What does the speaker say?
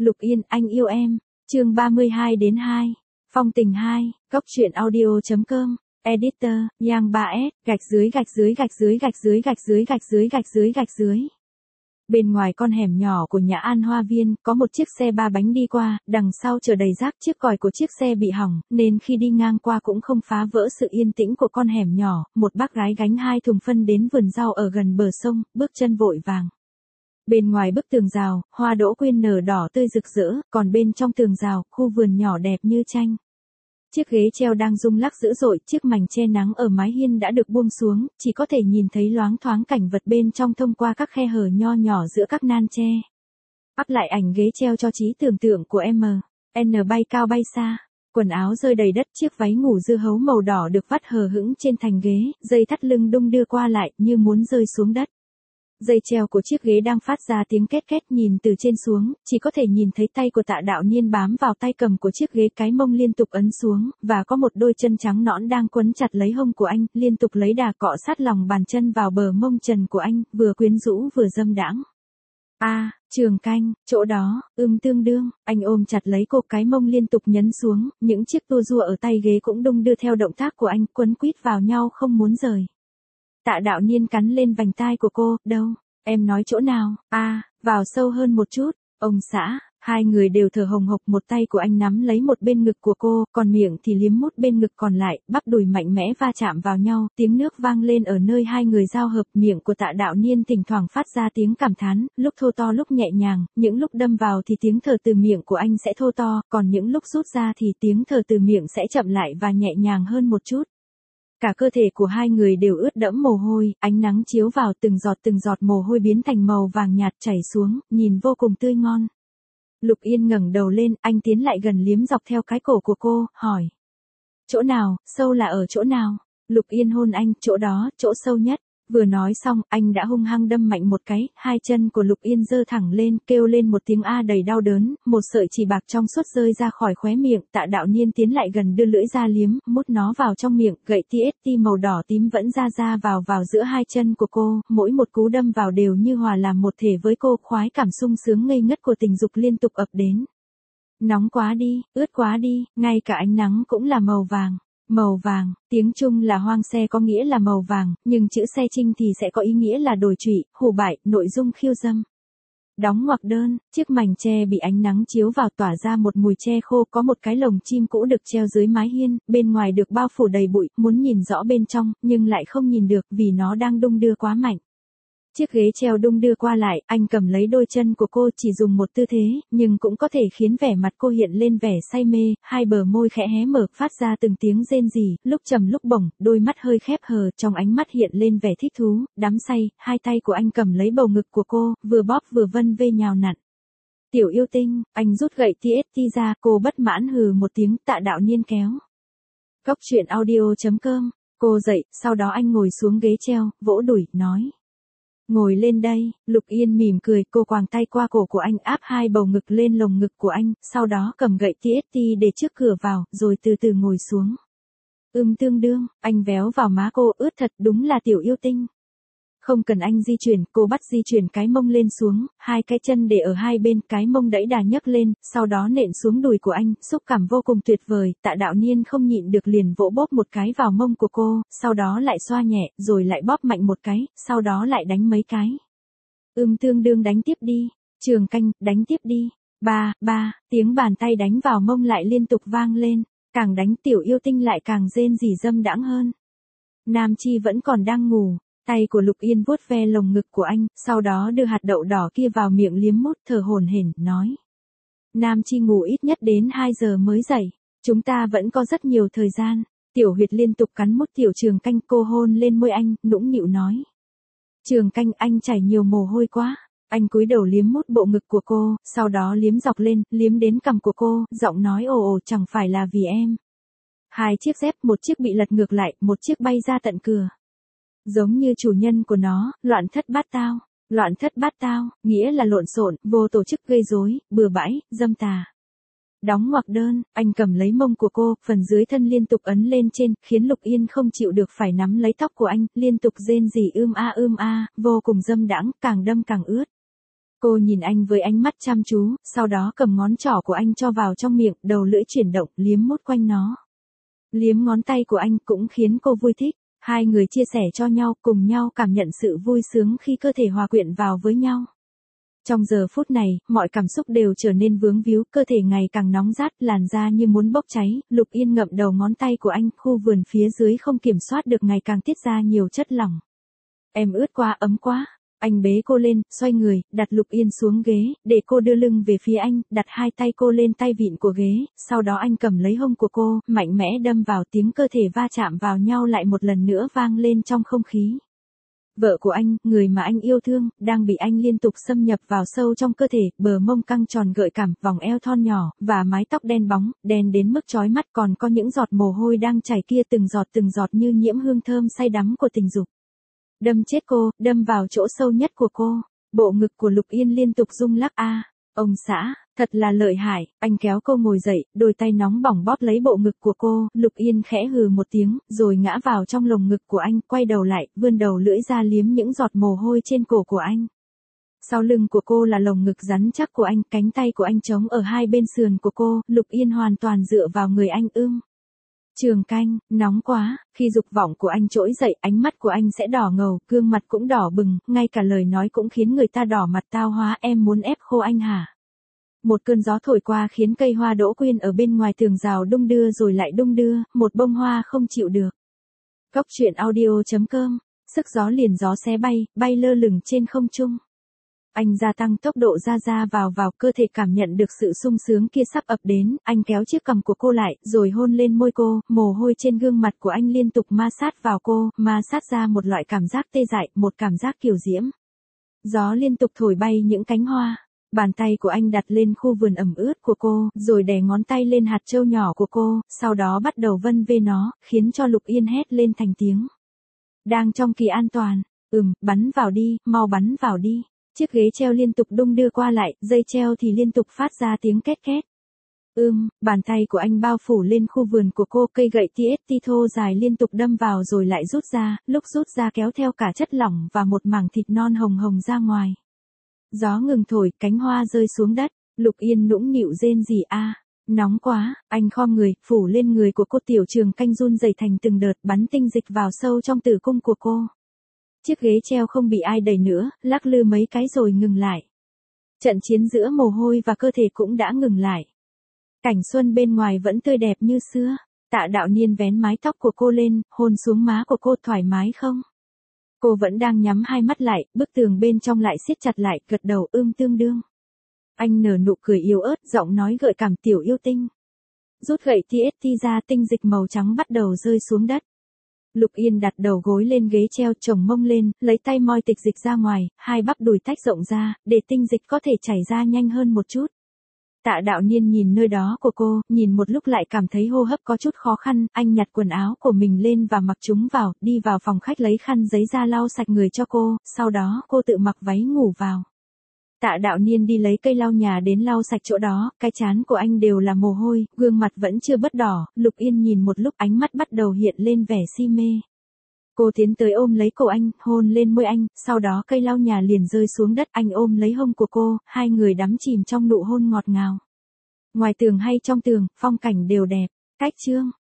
Lục Yên, anh yêu em. Chương 32-2. Phong tình 2. Góc truyện audio.com. Editor, Yang 3S, gạch dưới gạch dưới gạch dưới gạch dưới gạch dưới gạch dưới gạch dưới gạch dưới. Bên ngoài con hẻm nhỏ của nhà An Hoa Viên, có một chiếc xe ba bánh đi qua, đằng sau chở đầy rác, chiếc còi của chiếc xe bị hỏng, nên khi đi ngang qua cũng không phá vỡ sự yên tĩnh của con hẻm nhỏ. Một bác gái gánh 2 thùng phân đến vườn rau ở gần bờ sông, bước chân vội vàng. Bên ngoài bức tường rào, hoa đỗ quyên nở đỏ tươi rực rỡ, còn bên trong tường rào, khu vườn nhỏ đẹp như tranh. Chiếc ghế treo đang rung lắc dữ dội, chiếc mành che nắng ở mái hiên đã được buông xuống, chỉ có thể nhìn thấy loáng thoáng cảnh vật bên trong thông qua các khe hở nho nhỏ giữa các nan tre. Ắp lại ảnh ghế treo cho trí tưởng tượng của N bay cao bay xa, quần áo rơi đầy đất, chiếc váy ngủ dưa hấu màu đỏ được vắt hờ hững trên thành ghế, dây thắt lưng đung đưa qua lại như muốn rơi xuống đất. Dây treo của chiếc ghế đang phát ra tiếng két két, nhìn từ trên xuống, chỉ có thể nhìn thấy tay của Tạ Đạo Niên bám vào tay cầm của chiếc ghế, cái mông liên tục ấn xuống, và có một đôi chân trắng nõn đang quấn chặt lấy hông của anh, liên tục lấy đà cọ sát lòng bàn chân vào bờ mông trần của anh, vừa quyến rũ vừa dâm đãng. Trường Canh, chỗ đó, tương đương, anh ôm chặt lấy cô, cái mông liên tục nhấn xuống, những chiếc tua rua ở tay ghế cũng đung đưa theo động tác của anh, quấn quýt vào nhau không muốn rời. Tạ Đạo Niên cắn lên vành tai của cô, đâu, em nói chỗ nào, vào sâu hơn một chút, ông xã. Hai người đều thở hồng hộc, một tay của anh nắm lấy một bên ngực của cô, còn miệng thì liếm mút bên ngực còn lại, bắp đùi mạnh mẽ va chạm vào nhau, tiếng nước vang lên ở nơi hai người giao hợp, miệng của Tạ Đạo Niên thỉnh thoảng phát ra tiếng cảm thán, lúc thô to lúc nhẹ nhàng, những lúc đâm vào thì tiếng thở từ miệng của anh sẽ thô to, còn những lúc rút ra thì tiếng thở từ miệng sẽ chậm lại và nhẹ nhàng hơn một chút. Cả cơ thể của hai người đều ướt đẫm mồ hôi, ánh nắng chiếu vào, từng giọt mồ hôi biến thành màu vàng nhạt chảy xuống, nhìn vô cùng tươi ngon. Lục Yên ngẩng đầu lên, anh tiến lại gần liếm dọc theo cái cổ của cô, hỏi. Chỗ nào, sâu là ở chỗ nào? Lục Yên hôn anh, chỗ đó, chỗ sâu nhất. Vừa nói xong, anh đã hung hăng đâm mạnh một cái, hai chân của Lục Yên giơ thẳng lên, kêu lên một tiếng a đầy đau đớn, một sợi chỉ bạc trong suốt rơi ra khỏi khóe miệng, Tạ Đạo Niên tiến lại gần đưa lưỡi ra liếm, mút nó vào trong miệng, gậy TST màu đỏ tím vẫn ra vào giữa hai chân của cô, mỗi một cú đâm vào đều như hòa làm một thể với cô, khoái cảm sung sướng ngây ngất của tình dục liên tục ập đến. Nóng quá đi, ướt quá đi, ngay cả ánh nắng cũng là màu vàng. Màu vàng, tiếng Trung là hoang xe có nghĩa là màu vàng, nhưng chữ xe Trinh thì sẽ có ý nghĩa là đồi trụy, hủ bại, nội dung khiêu dâm. Đóng ngoặc đơn, chiếc mành tre bị ánh nắng chiếu vào tỏa ra một mùi tre khô, có một cái lồng chim cũ được treo dưới mái hiên, bên ngoài được bao phủ đầy bụi, muốn nhìn rõ bên trong, nhưng lại không nhìn được vì nó đang đung đưa quá mạnh. Chiếc ghế treo đung đưa qua lại, anh cầm lấy đôi chân của cô, chỉ dùng một tư thế, nhưng cũng có thể khiến vẻ mặt cô hiện lên vẻ say mê, hai bờ môi khẽ hé mở, phát ra từng tiếng rên rỉ, lúc trầm lúc bổng, đôi mắt hơi khép hờ, trong ánh mắt hiện lên vẻ thích thú, đắm say, hai tay của anh cầm lấy bầu ngực của cô, vừa bóp vừa vân vê nhào nặn. Tiểu yêu tinh, anh rút gậy TST ra, cô bất mãn hừ một tiếng, Tạ Đạo Niên kéo. Góc truyện audio.com, cô dậy, sau đó anh ngồi xuống ghế treo, vỗ đùi, nói. Ngồi lên đây, Lục Yên mỉm cười, cô quàng tay qua cổ của anh, áp hai bầu ngực lên lồng ngực của anh, sau đó cầm gậy TST để trước cửa vào, rồi từ từ ngồi xuống. Tương đương, anh véo vào má cô, ướt thật, đúng là tiểu yêu tinh. Không cần anh di chuyển, cô bắt di chuyển cái mông lên xuống, hai cái chân để ở hai bên, cái mông đẩy đà nhấc lên, sau đó nện xuống đùi của anh, xúc cảm vô cùng tuyệt vời, Tạ Đạo Niên không nhịn được liền vỗ bóp một cái vào mông của cô, sau đó lại xoa nhẹ, rồi lại bóp mạnh một cái, sau đó lại đánh mấy cái. Tương đương đánh tiếp đi, Trường Canh, đánh tiếp đi, ba, tiếng bàn tay đánh vào mông lại liên tục vang lên, càng đánh tiểu yêu tinh lại càng rên rỉ dâm đãng hơn. Nam Chi vẫn còn đang ngủ. Tay của Lục Yên vuốt ve lồng ngực của anh, sau đó đưa hạt đậu đỏ kia vào miệng liếm mút, thở hổn hển, nói. Nam Chi ngủ ít nhất đến 2 giờ mới dậy, chúng ta vẫn có rất nhiều thời gian. Tiểu Huyệt liên tục cắn mút tiểu Trường Canh, cô hôn lên môi anh, nũng nịu nói. Trường Canh, anh chảy nhiều mồ hôi quá. Anh cúi đầu liếm mút bộ ngực của cô, sau đó liếm dọc lên, liếm đến cằm của cô, giọng nói ồ chẳng phải là vì em. Hai chiếc dép, một chiếc bị lật ngược lại, một chiếc bay ra tận cửa. Giống như chủ nhân của nó, loạn thất bát tao, nghĩa là lộn xộn, vô tổ chức, gây rối, bừa bãi, dâm tà. Đóng ngoặc đơn, anh cầm lấy mông của cô, phần dưới thân liên tục ấn lên trên, khiến Lục Yên không chịu được phải nắm lấy tóc của anh, liên tục rên rỉ a, vô cùng dâm đãng, càng đâm càng ướt. Cô nhìn anh với ánh mắt chăm chú, sau đó cầm ngón trỏ của anh cho vào trong miệng, đầu lưỡi chuyển động, liếm mút quanh nó. Liếm ngón tay của anh cũng khiến cô vui thích. Hai người chia sẻ cho nhau, cùng nhau cảm nhận sự vui sướng khi cơ thể hòa quyện vào với nhau. Trong giờ phút này, mọi cảm xúc đều trở nên vướng víu, cơ thể ngày càng nóng rát, làn da như muốn bốc cháy. Lục Yên ngậm đầu ngón tay của anh, khu vườn phía dưới không kiểm soát được ngày càng tiết ra nhiều chất lỏng. Em ướt quá, ấm quá. Anh bế cô lên, xoay người, đặt Lục Yên xuống ghế, để cô đưa lưng về phía anh, đặt hai tay cô lên tay vịn của ghế, sau đó anh cầm lấy hông của cô, mạnh mẽ đâm vào, tiếng cơ thể va chạm vào nhau lại một lần nữa vang lên trong không khí. Vợ của anh, người mà anh yêu thương, đang bị anh liên tục xâm nhập vào sâu trong cơ thể, bờ mông căng tròn gợi cảm, vòng eo thon nhỏ, và mái tóc đen bóng, đen đến mức chói mắt, còn có những giọt mồ hôi đang chảy kia từng giọt như nhiễm hương thơm say đắm của tình dục. Đâm chết cô, đâm vào chỗ sâu nhất của cô. Bộ ngực của Lục Yên liên tục rung lắc ông xã, thật là lợi hại. Anh kéo cô ngồi dậy, đôi tay nóng bỏng bóp lấy bộ ngực của cô. Lục Yên khẽ hừ một tiếng, rồi ngã vào trong lồng ngực của anh, quay đầu lại, vươn đầu lưỡi ra liếm những giọt mồ hôi trên cổ của anh. Sau lưng của cô là lồng ngực rắn chắc của anh, cánh tay của anh trống ở hai bên sườn của cô. Lục Yên hoàn toàn dựa vào người anh Trường canh, nóng quá, khi dục vọng của anh trỗi dậy, ánh mắt của anh sẽ đỏ ngầu, gương mặt cũng đỏ bừng, ngay cả lời nói cũng khiến người ta đỏ mặt. Tao hóa, em muốn ép khô anh hả? Một cơn gió thổi qua khiến cây hoa đỗ quyên ở bên ngoài tường rào đung đưa rồi lại đung đưa, một bông hoa không chịu được. Cốc truyện audio.com, sức gió liền gió xé bay lơ lửng trên không trung. Anh gia tăng tốc độ ra vào, cơ thể cảm nhận được sự sung sướng kia sắp ập đến, anh kéo chiếc cằm của cô lại, rồi hôn lên môi cô, mồ hôi trên gương mặt của anh liên tục ma sát vào cô, ma sát ra một loại cảm giác tê dại, một cảm giác kiều diễm. Gió liên tục thổi bay những cánh hoa, bàn tay của anh đặt lên khu vườn ẩm ướt của cô, rồi đè ngón tay lên hạt trâu nhỏ của cô, sau đó bắt đầu vân vê nó, khiến cho Lục Yên hét lên thành tiếng. Đang trong kỳ an toàn, bắn vào đi, mau bắn vào đi. Chiếc ghế treo liên tục đung đưa qua lại, dây treo thì liên tục phát ra tiếng két két. Bàn tay của anh bao phủ lên khu vườn của cô, cây gậy TST thô dài liên tục đâm vào rồi lại rút ra, lúc rút ra kéo theo cả chất lỏng và một mảng thịt non hồng hồng ra ngoài. Gió ngừng thổi, cánh hoa rơi xuống đất, Lục Yên nũng nịu rên rỉ nóng quá, anh khom người, phủ lên người của cô. Tiểu Trường canh run rẩy thành từng đợt, bắn tinh dịch vào sâu trong tử cung của cô. Chiếc ghế treo không bị ai đẩy nữa, lắc lư mấy cái rồi ngừng lại. Trận chiến giữa mồ hôi và cơ thể cũng đã ngừng lại. Cảnh xuân bên ngoài vẫn tươi đẹp như xưa. Tạ Đạo Niên vén mái tóc của cô lên, hôn xuống má của cô. Thoải mái không? Cô vẫn đang nhắm hai mắt lại, bức tường bên trong lại siết chặt lại, gật đầu tương đương. Anh nở nụ cười yếu ớt, giọng nói gợi cảm. Tiểu yêu tinh. Rút gậy TST ra, tinh dịch màu trắng bắt đầu rơi xuống đất. Lục Yên đặt đầu gối lên ghế treo, chồng mông lên, lấy tay moi tịch dịch ra ngoài, hai bắp đùi tách rộng ra, để tinh dịch có thể chảy ra nhanh hơn một chút. Tạ Đạo Niên nhìn nơi đó của cô, nhìn một lúc lại cảm thấy hô hấp có chút khó khăn, anh nhặt quần áo của mình lên và mặc chúng vào, đi vào phòng khách lấy khăn giấy ra lau sạch người cho cô, sau đó cô tự mặc váy ngủ vào. Tạ Đạo Niên đi lấy cây lau nhà đến lau sạch chỗ đó, cái trán của anh đều là mồ hôi, gương mặt vẫn chưa bớt đỏ. Lục Yên nhìn một lúc, ánh mắt bắt đầu hiện lên vẻ si mê. Cô tiến tới ôm lấy cổ anh, hôn lên môi anh, sau đó cây lau nhà liền rơi xuống đất, anh ôm lấy hông của cô, hai người đắm chìm trong nụ hôn ngọt ngào. Ngoài tường hay trong tường, phong cảnh đều đẹp. Cách chương